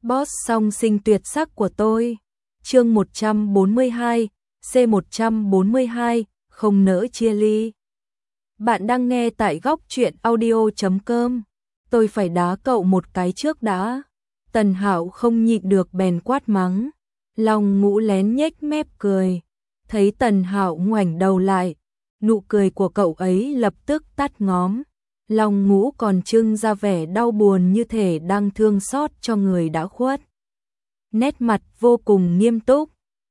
Boss song sinh tuyệt sắc của tôi. Chương 142, C142, không nỡ chia ly. Bạn đang nghe tại góc truyện audio.com. Tôi phải đá cậu một cái trước đã. Tần Hạo không nhịn được bèn quát mắng. Long Ngũ lén nhếch mép cười. Thấy Tần Hạo ngoảnh đầu lại, nụ cười của cậu ấy lập tức tắt ngóm. Long Ngũ còn trưng ra vẻ đau buồn như thể đang thương xót cho người đã khuất. Nét mặt vô cùng nghiêm túc.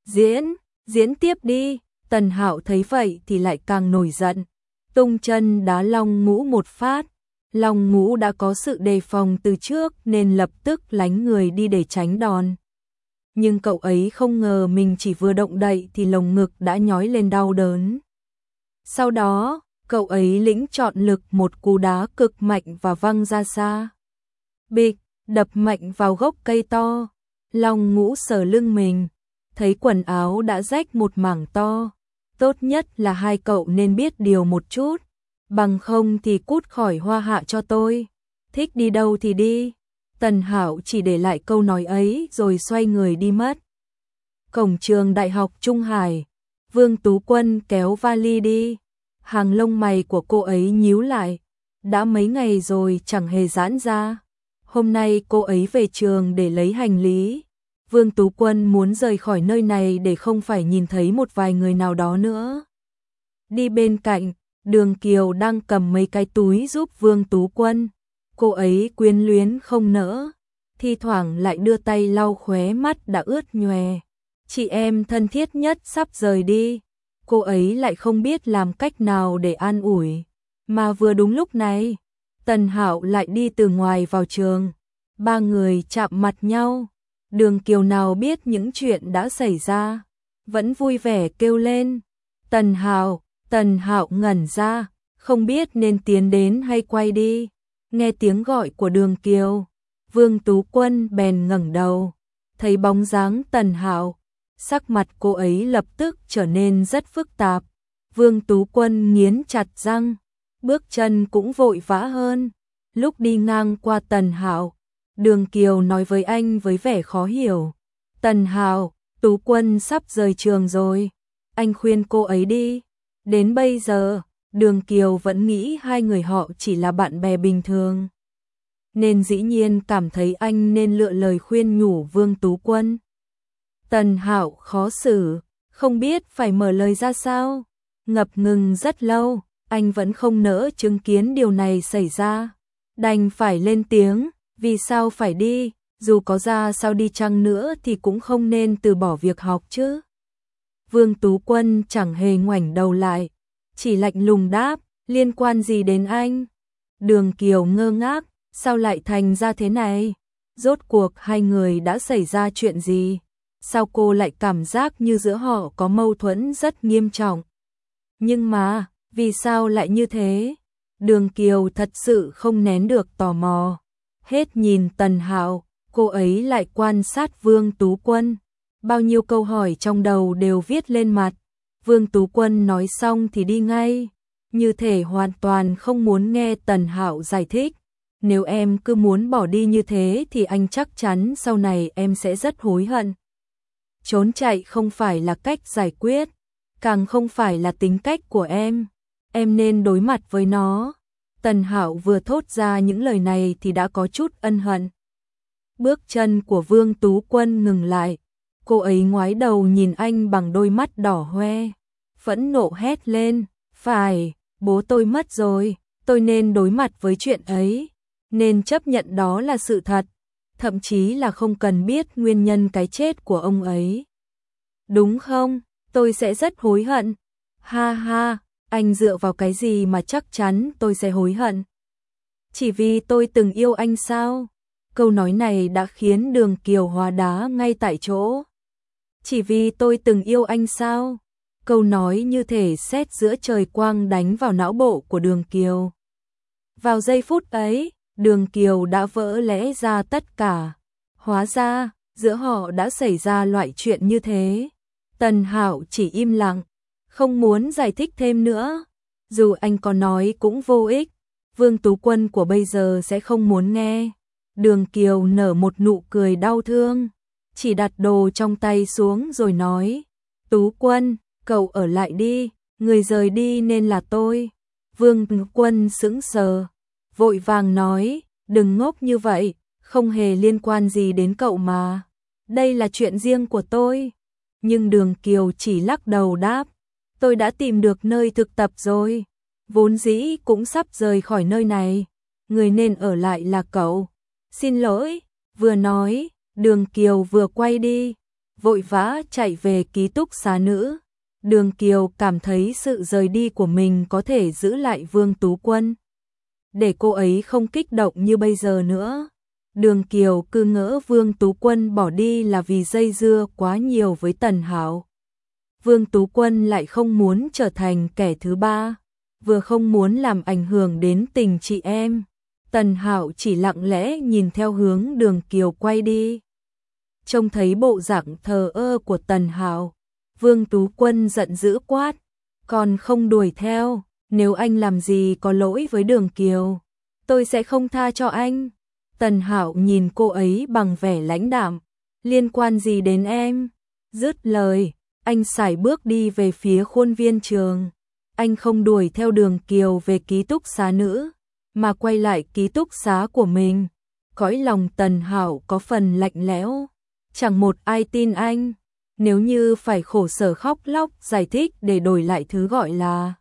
Diễn tiếp đi. Tần Hạo thấy vậy thì lại càng nổi giận. Tung chân đá Long Ngũ một phát. Long Ngũ đã có sự đề phòng từ trước nên lập tức lánh người đi để tránh đòn. Nhưng cậu ấy không ngờ mình chỉ vừa động đậy thì lồng ngực đã nhói lên đau đớn. Sau đó, cậu ấy lĩnh chọn lực một cú đá cực mạnh và văng ra xa. Bịch, đập mạnh vào gốc cây to. Long Ngũ sờ lưng mình, thấy quần áo đã rách một mảng to. Tốt nhất là hai cậu nên biết điều một chút, bằng không thì cút khỏi Hoa Hạ cho tôi. Thích đi đâu thì đi. Tần Hạo chỉ để lại câu nói ấy rồi xoay người đi mất. Cổng trường Đại học Trung Hải, Vương Tú Quân kéo vali đi. Hàng lông mày của cô ấy nhíu lại. Đã mấy ngày rồi chẳng hề giãn ra. Hôm nay cô ấy về trường để lấy hành lý. Vương Tú Quân muốn rời khỏi nơi này để không phải nhìn thấy một vài người nào đó nữa. Đi bên cạnh, Đường Kiều đang cầm mấy cái túi giúp Vương Tú Quân. Cô ấy quyến luyến không nỡ, thi thoảng lại đưa tay lau khóe mắt đã ướt nhòe. Chị em thân thiết nhất sắp rời đi, cô ấy lại không biết làm cách nào để an ủi. Mà vừa đúng lúc này, Tần Hạo lại đi từ ngoài vào trường. Ba người chạm mặt nhau. Đường Kiều nào biết những chuyện đã xảy ra, vẫn vui vẻ kêu lên. Tần Hạo ngẩn ra, không biết nên tiến đến hay quay đi. Nghe tiếng gọi của Đường Kiều, Vương Tú Quân bèn ngẩng đầu, thấy bóng dáng Tần Hạo, sắc mặt cô ấy lập tức trở nên rất phức tạp. Vương Tú Quân nghiến chặt răng, bước chân cũng vội vã hơn. Lúc đi ngang qua Tần Hạo, Đường Kiều nói với anh với vẻ khó hiểu. Tần Hạo, Tú Quân sắp rời trường rồi, anh khuyên cô ấy đi. Đến bây giờ, Đường Kiều vẫn nghĩ hai người họ chỉ là bạn bè bình thường, nên dĩ nhiên cảm thấy anh nên lựa lời khuyên nhủ Vương Tú Quân. Tần Hạo khó xử, không biết phải mở lời ra sao. Ngập ngừng rất lâu, anh vẫn không nỡ chứng kiến điều này xảy ra. Đành phải lên tiếng, vì sao phải đi, dù có ra sao đi chăng nữa thì cũng không nên từ bỏ việc học chứ. Vương Tú Quân chẳng hề ngoảnh đầu lại, chỉ lạnh lùng đáp, liên quan gì đến anh? Đường Kiều ngơ ngác, sao lại thành ra thế này? Rốt cuộc hai người đã xảy ra chuyện gì? Sao cô lại cảm giác như giữa họ có mâu thuẫn rất nghiêm trọng? Nhưng mà, vì sao lại như thế? Đường Kiều thật sự không nén được tò mò. Hết nhìn Tần Hạo, cô ấy lại quan sát Vương Tú Quân. Bao nhiêu câu hỏi trong đầu đều viết lên mặt. Vương Tú Quân nói xong thì đi ngay, như thể hoàn toàn không muốn nghe Tần Hạo giải thích. Nếu em cứ muốn bỏ đi như thế thì anh chắc chắn sau này em sẽ rất hối hận. Trốn chạy không phải là cách giải quyết, càng không phải là tính cách của em nên đối mặt với nó. Tần Hạo vừa thốt ra những lời này thì đã có chút ân hận. Bước chân của Vương Tú Quân ngừng lại, cô ấy ngoái đầu nhìn anh bằng đôi mắt đỏ hoe, phẫn nộ hét lên, phải, bố tôi mất rồi, tôi nên đối mặt với chuyện ấy, nên chấp nhận đó là sự thật, thậm chí là không cần biết nguyên nhân cái chết của ông ấy. Đúng không? Tôi sẽ rất hối hận. Ha ha, anh dựa vào cái gì mà chắc chắn tôi sẽ hối hận? Chỉ vì tôi từng yêu anh sao? Câu nói này đã khiến Đường Kiều hóa đá ngay tại chỗ. Chỉ vì tôi từng yêu anh sao? Câu nói như thể sét giữa trời quang đánh vào não bộ của Đường Kiều. Vào giây phút ấy, Đường Kiều đã vỡ lẽ ra tất cả. Hóa ra, giữa họ đã xảy ra loại chuyện như thế. Tần Hạo chỉ im lặng, không muốn giải thích thêm nữa. Dù anh có nói cũng vô ích, Vương Tú Quân của bây giờ sẽ không muốn nghe. Đường Kiều nở một nụ cười đau thương, chỉ đặt đồ trong tay xuống rồi nói, Tú Quân, cậu ở lại đi, người rời đi nên là tôi. Vương Quân sững sờ, vội vàng nói, đừng ngốc như vậy, không hề liên quan gì đến cậu mà. Đây là chuyện riêng của tôi. Nhưng Đường Kiều chỉ lắc đầu đáp, tôi đã tìm được nơi thực tập rồi, vốn dĩ cũng sắp rời khỏi nơi này, người nên ở lại là cậu. Xin lỗi, vừa nói, Đường Kiều vừa quay đi, vội vã chạy về ký túc xá nữ. Đường Kiều cảm thấy sự rời đi của mình có thể giữ lại Vương Tú Quân, để cô ấy không kích động như bây giờ nữa. Đường Kiều cứ ngỡ Vương Tú Quân bỏ đi là vì dây dưa quá nhiều với Tần Hạo. Vương Tú Quân lại không muốn trở thành kẻ thứ ba, vừa không muốn làm ảnh hưởng đến tình chị em. Tần Hạo chỉ lặng lẽ nhìn theo hướng Đường Kiều quay đi. Trông thấy bộ dạng thờ ơ của Tần Hạo, Vương Tú Quân giận dữ quát, còn không đuổi theo, nếu anh làm gì có lỗi với Đường Kiều, tôi sẽ không tha cho anh. Tần Hạo nhìn cô ấy bằng vẻ lãnh đạm, liên quan gì đến em? Dứt lời, anh sải bước đi về phía khuôn viên trường. Anh không đuổi theo Đường Kiều về ký túc xá nữ, mà quay lại ký túc xá của mình. Cõi lòng Tần Hạo có phần lạnh lẽo, chẳng một ai tin anh. Nếu như phải khổ sở khóc lóc giải thích để đổi lại thứ gọi là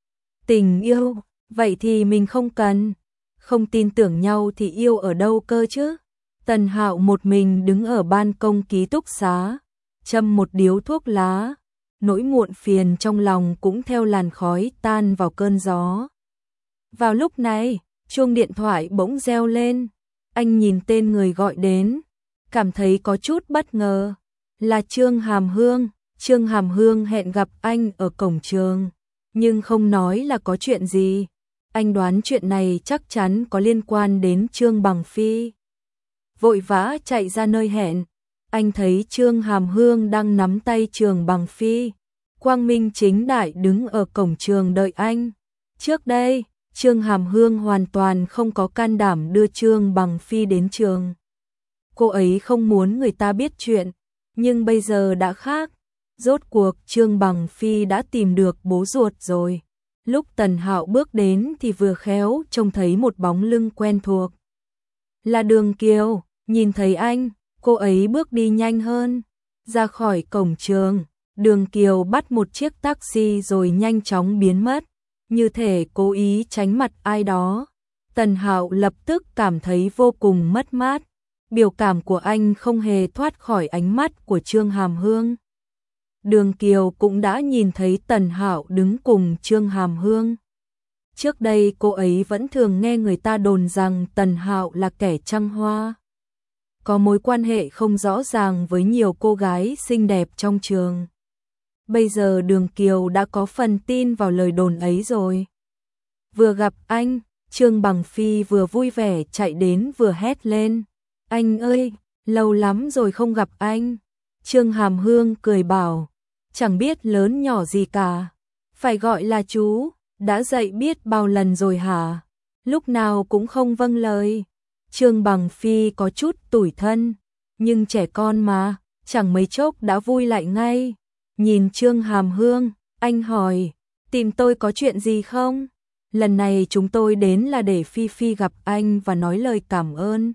tình yêu, vậy thì mình không cần. Không tin tưởng nhau thì yêu ở đâu cơ chứ? Tần Hạo một mình đứng ở ban công ký túc xá, châm một điếu thuốc lá, nỗi muộn phiền trong lòng cũng theo làn khói tan vào cơn gió. Vào lúc này, chuông điện thoại bỗng reo lên, anh nhìn tên người gọi đến, cảm thấy có chút bất ngờ, là Trương Hàm Hương. Trương Hàm Hương hẹn gặp anh ở cổng trường, nhưng không nói là có chuyện gì. Anh đoán chuyện này chắc chắn có liên quan đến Trương Bằng Phi. Vội vã chạy ra nơi hẹn, anh thấy Trương Hàm Hương đang nắm tay Trương Bằng Phi, quang minh chính đại đứng ở cổng trường đợi anh. Trước đây, Trương Hàm Hương hoàn toàn không có can đảm đưa Trương Bằng Phi đến trường. Cô ấy không muốn người ta biết chuyện, nhưng bây giờ đã khác. Rốt cuộc Trương Bằng Phi đã tìm được bố ruột rồi. Lúc Tần Hạo bước đến thì vừa khéo trông thấy một bóng lưng quen thuộc. Là Đường Kiều. Nhìn thấy anh, cô ấy bước đi nhanh hơn. Ra khỏi cổng trường, Đường Kiều bắt một chiếc taxi rồi nhanh chóng biến mất, như thể cố ý tránh mặt ai đó. Tần Hạo lập tức cảm thấy vô cùng mất mát. Biểu cảm của anh không hề thoát khỏi ánh mắt của Trương Hàm Hương. Đường Kiều cũng đã nhìn thấy Tần Hạo đứng cùng Trương Hàm Hương. Trước đây cô ấy vẫn thường nghe người ta đồn rằng Tần Hạo là kẻ trăng hoa, có mối quan hệ không rõ ràng với nhiều cô gái xinh đẹp trong trường. Bây giờ Đường Kiều đã có phần tin vào lời đồn ấy rồi. Vừa gặp anh, Trương Bằng Phi vừa vui vẻ chạy đến vừa hét lên, anh ơi, lâu lắm rồi không gặp anh. Trương Hàm Hương cười bảo, chẳng biết lớn nhỏ gì cả, phải gọi là chú, đã dạy biết bao lần rồi hả? Lúc nào cũng không vâng lời. Trương Bằng Phi có chút tủi thân, nhưng trẻ con mà, chẳng mấy chốc đã vui lại ngay. Nhìn Trương Hàm Hương, anh hỏi, tìm tôi có chuyện gì không? Lần này chúng tôi đến là để Phi Phi gặp anh và nói lời cảm ơn.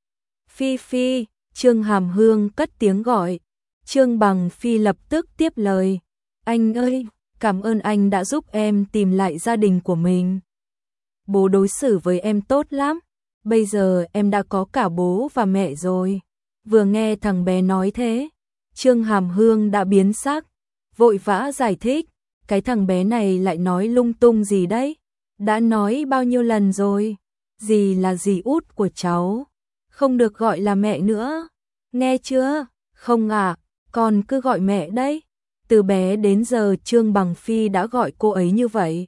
Phi Phi, Trương Hàm Hương cất tiếng gọi. Trương Bằng Phi lập tức tiếp lời, anh ơi, cảm ơn anh đã giúp em tìm lại gia đình của mình. Bố đối xử với em tốt lắm, bây giờ em đã có cả bố và mẹ rồi. Vừa nghe thằng bé nói thế, Trương Hàm Hương đã biến sắc, vội vã giải thích, cái thằng bé này lại nói lung tung gì đấy, đã nói bao nhiêu lần rồi, dì là dì út của cháu, không được gọi là mẹ nữa, nghe chưa? Không ạ, con cứ gọi mẹ đấy. Từ bé đến giờ Trương Bằng Phi đã gọi cô ấy như vậy.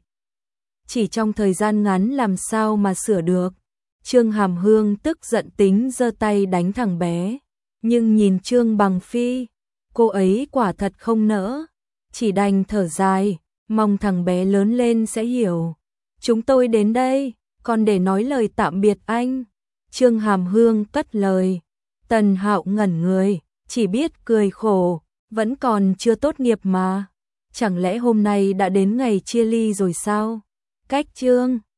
Chỉ trong thời gian ngắn làm sao mà sửa được. Trương Hàm Hương tức giận tính giơ tay đánh thằng bé. Nhưng nhìn Trương Bằng Phi, cô ấy quả thật không nỡ. Chỉ đành thở dài, mong thằng bé lớn lên sẽ hiểu. Chúng tôi đến đây, còn để nói lời tạm biệt anh. Trương Hàm Hương cất lời. Tần Hạo ngẩn người, chỉ biết cười khổ, vẫn còn chưa tốt nghiệp mà. Chẳng lẽ hôm nay đã đến ngày chia ly rồi sao? Cách Trương